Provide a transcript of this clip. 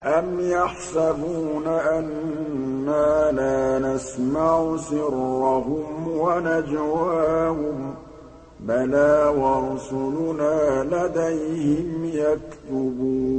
أَمْ يَحْسَبُونَ أَنَّا لَا نَسْمَعُ سِرَّهُمْ وَنَجْوَاهُم ۚ بَلَىٰ وَرُسُلُنَا لَدَيْهِمْ يَكْتُبُونَ